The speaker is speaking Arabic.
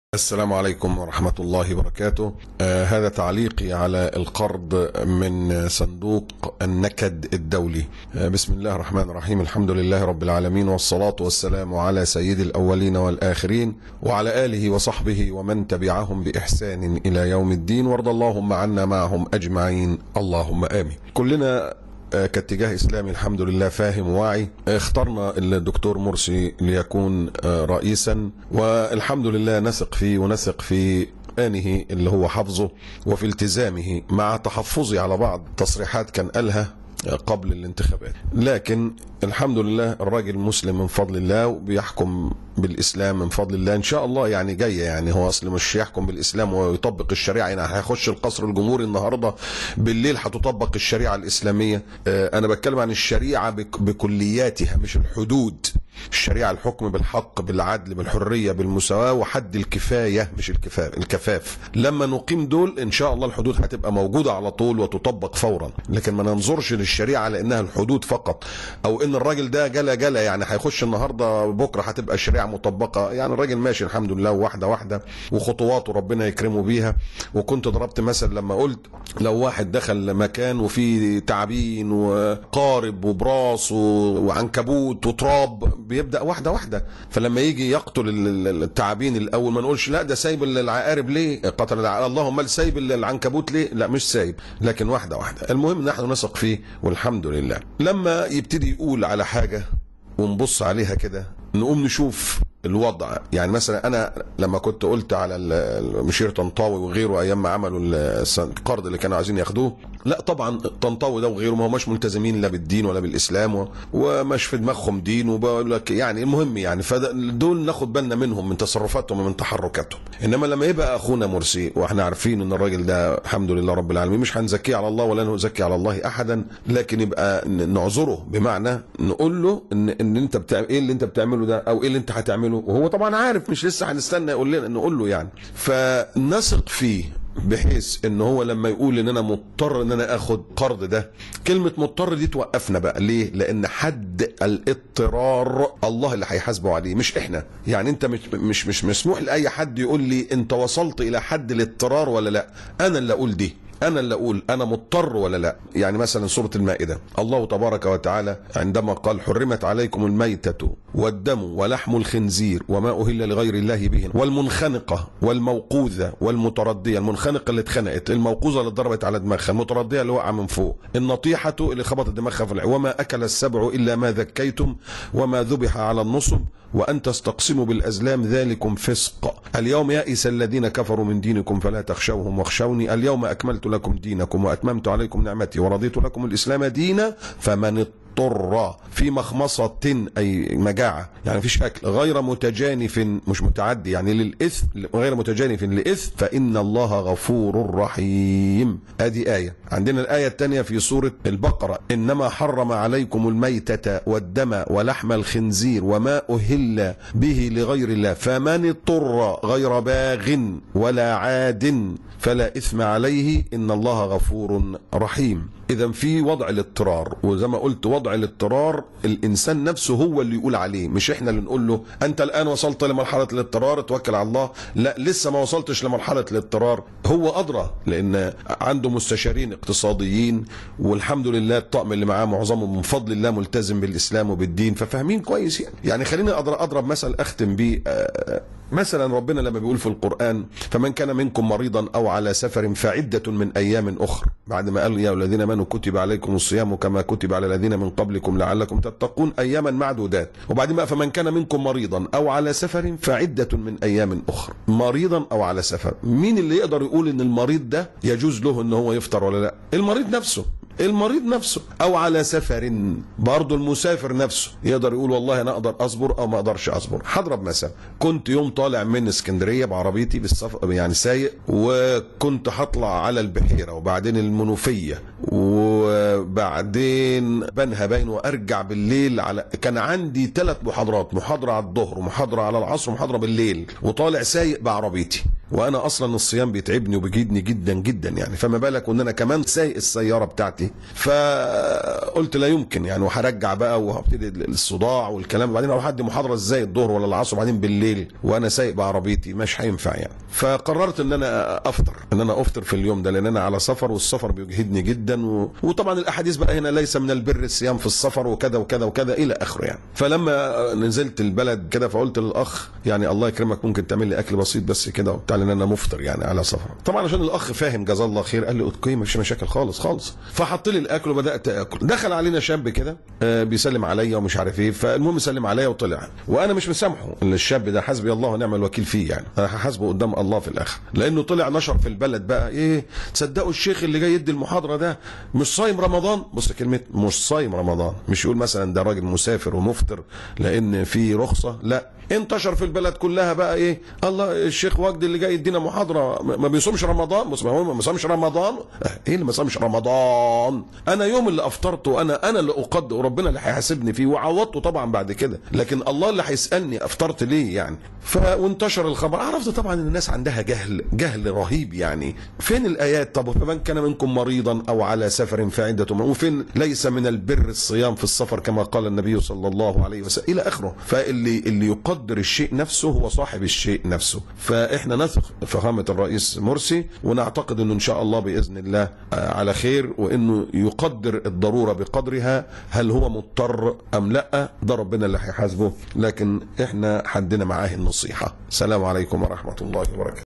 السلام عليكم ورحمة الله وبركاته. هذا تعليقي على القرض من صندوق النكد الدولي. بسم الله الرحمن الرحيم، الحمد لله رب العالمين، والصلاة والسلام على سيد الأولين والآخرين وعلى آله وصحبه ومن تبعهم بإحسان إلى يوم الدين، وارض اللهم عنا معهم أجمعين، اللهم آمين. كلنا كاتجاه إسلامي الحمد لله فاهم وواعي اخترنا الدكتور مرسي ليكون رئيسا، والحمد لله نثق فيه ونثق في آنه اللي هو حفظه وفي التزامه، مع تحفظي على بعض تصريحات كان قالها قبل الانتخابات. لكن الحمد لله الراجل مسلم من فضل الله وبيحكم بالإسلام من فضل الله إن شاء الله. يعني جاية، يعني هو أصل مش يحكم بالإسلام ويطبق الشريعة، يعني هيخش القصر الجمهوري النهاردة بالليل هتطبق الشريعة الإسلامية. أنا بتكلم عن الشريعة بكلياتها مش الحدود. الشريعة الحكم بالحق بالعدل بالحرية بالمساواة وحد الكفاية مش الكفاف. لما نقيم دول إن شاء الله الحدود هتبقى موجودة على طول وتطبق فورا. لكن ما ننظرش للشريعة لأنها الحدود فقط، أو إن الراجل ده جلا يعني هيخش النهاردة بكرة هتبقى الشريعة مطبقة. يعني الراجل ماشي الحمد لله واحدة واحدة وخطواته ربنا يكرمه بيها. وكنت ضربت مثل لما قلت لو واحد دخل مكان وفيه تعابين وقارب وبراس وعنكبوت وتراب بيبدأ واحدة واحدة، فلما يجي يقتل التعابين الأول ما نقولش لا ده سايب العقارب ليه قتل اللهم سايب العنكبوت ليه، لا مش سايب، لكن واحدة واحدة. المهم نحن نثق فيه والحمد لله. لما يبتدي يقول على حاجة ونبص عليها كده نقوم نشوف الوضع. يعني مثلا انا لما كنت قلت على المشير طنطاوي وغيره ايام ما عملوا القرض اللي كانوا عايزين ياخدوه، لا طبعا طنطاوي ده وغيره ما هماش ملتزمين لا بالدين ولا بالاسلام ومش في دماغهم دين، وبقول لك يعني المهم يعني فدول ناخد بالنا منهم من تصرفاتهم ومن تحركاتهم. انما لما يبقى اخونا مرسي واحنا عارفين ان الراجل ده الحمد لله رب العالمين مش هنزكيه على الله ولا نزكي على الله احدا، لكن يبقى نعذره بمعنى نقول له ان انت بتعمل ايه اللي انت بتعمله ده او ايه اللي انت هتعمله، وهو طبعا عارف مش لسه هنستنى يقول لنا نقول له يعني. فنثق فيه بحيث ان هو لما يقول ان انا مضطر ان انا اخد قرض، ده كلمة مضطر دي توقفنا بقى. ليه؟ لان حد الاضطرار الله اللي هيحاسبه عليه مش احنا. يعني انت مش مسموح لاي حد يقول لي انت وصلت الى حد الاضطرار ولا لا. انا اللي اقول دي، أنا اللي أقول أنا مضطر ولا لا. يعني مثلا سورة المائدة الله تبارك وتعالى عندما قال حرمت عليكم الميتة والدم ولحم الخنزير وما أهل لغير الله به والمنخنقة والموقوذة والمتردية. المنخنقة اللي اتخنقت، الموقوذة اللي ضربت على دماغها، المتردية اللي وقع من فوق، النطيحة اللي خبطت دماغها في العين، وما أكل السبع إلا ما ذكيتم وما ذبح على النصب وأن تستقسموا بالأزلام ذلكم فسق. اليوم يئس الذين كفروا من دينكم فلا تخشوهم واخشوني اليوم أكملت لكم دينكم وأتممت عليكم نعمتي ورضيت لكم الإسلام دينا فمن اضطر في مخمصة أي مجاعة يعني مفيش أكل غير متجانف مش متعدي يعني للإثم غير متجانف لإثم فإن الله غفور رحيم. هذه آية. عندنا الآية الثانية في سورة البقرة إنما حرم عليكم الميتة والدم ولحم الخنزير وما أهل به لغير الله فمن اضطر غير باغ ولا عاد فلا إثم عليه إن الله غفور رحيم. إذا في وضع الاضطرار، وزي ما قلت وضع الاضطرار الإنسان نفسه هو اللي يقول عليه مش إحنا اللي نقول له أنت الآن وصلت لمرحلة الاضطرار توكل على الله. لا لسه ما وصلتش لمرحلة الاضطرار، هو أدرى لأن عنده مستشارين اقتصاديين والحمد لله الطقم اللي معاه معظمهم من فضل الله ملتزم بالإسلام وبالدين ففاهمين كويس. يعني خليني أضرب مثل أختم بيه. مثلا ربنا لما بيقول في القرآن فمن كان منكم مريضا أو على سفر فعدة من أيام أخرى، بعد ما قال يا الذين آمنوا كتب عليكم الصيام كما كتب على الذين من قبلكم لعلكم تتقون أياما معدودات، وبعدين بقى فمن كان منكم مريضا أو على سفر فعدة من أيام أخرى. مريضا أو على سفر، مين اللي يقدر يقول إن المريض ده يجوز له إن هو يفطر ولا لا؟ المريض نفسه. المريض نفسه. او على سفر برضه المسافر نفسه يقدر يقول والله انا اقدر اصبر او ما اقدرش اصبر. هضرب مثلا كنت يوم طالع من اسكندريه بعربيتي بالسفر يعني سايق، وكنت هطلع على البحيره وبعدين المنوفيه وبعدين بنها باين وارجع بالليل على كان عندي 3 محاضرات، محاضره على الظهر ومحاضره على العصر ومحاضره بالليل، وطالع سايق بعربيتي وانا اصلا الصيام بيتعبني وبيجيدني جدا جدا يعني، فما بالك وان انا كمان سايق السياره بتاعتي. فقلت لا يمكن يعني، وهرجع بقى وهبتدي الصداع والكلام، وبعدين اروح ادي محاضره ازاي الظهر ولا العصر وبعدين بالليل وانا سايق بعربيتي؟ مش هينفع يعني. فقررت ان انا افطر في اليوم ده، لان انا على سفر والسفر بيجهدني جدا وطبعا الاحاديث بقى هنا ليس من البر الصيام في السفر وكذا وكذا وكذا الى اخره يعني. فلما نزلت البلد كده فقلت للاخ يعني الله يكرمك ممكن تعمل لي اكل بسيط بس كده وبتاع، لان انا مفطر يعني على سفر. طبعا عشان الاخ فاهم جزاه الله خير قال لي اوكي مفيش مشاكل خالص خالص. فحط لي الاكل وبدات اكل. دخل علينا شاب كده بيسلم عليا ومش عارف ايه، فالمهم سلم عليا وطلع، وانا مش مسامحه. الشاب ده حسبي الله ونعم الوكيل فيه يعني، انا هحاسبه قدام الله في الاخر، لانه طلع نشر في البلد بقى ايه، تصدقوا الشيخ اللي جاي يدي المحاضره ده مش صايم رمضان؟ بص كلمه مش صايم رمضان، مش يقول مثلا ده راجل مسافر ومفطر لان في رخصه، لا، انتشر في البلد كلها بقى ايه، الله الشيخ وجدي اللي جاي يدينا محاضره ما بيصومش رمضان. بص ما بيصومش رمضان، ايه اللي ما صامش رمضان؟ انا يوم اللي افطرته انا اللي اقدر، وربنا اللي هيحاسبني فيه، وعوضته طبعا بعد كده، لكن الله اللي هيسالني افطرت ليه يعني. وانتشر الخبر، عرفت طبعا ان الناس عندها جهل رهيب يعني. فين الايات؟ طب فمن كان منكم مريضا او على سفر فعدة وفين ليس من البر الصيام في السفر كما قال النبي صلى الله عليه وسلم الى اخره. فاللي يقدر الشيء نفسه هو صاحب الشيء نفسه. فاحنا نثق فخامة الرئيس مرسي، ونعتقد انه ان شاء الله باذن الله على خير، وانه يقدر الضرورة بقدرها. هل هو مضطر ام لا ده ربنا اللي هيحاسبه، لكن احنا حدنا معاه النصيحة. السلام عليكم ورحمة الله وبركاته.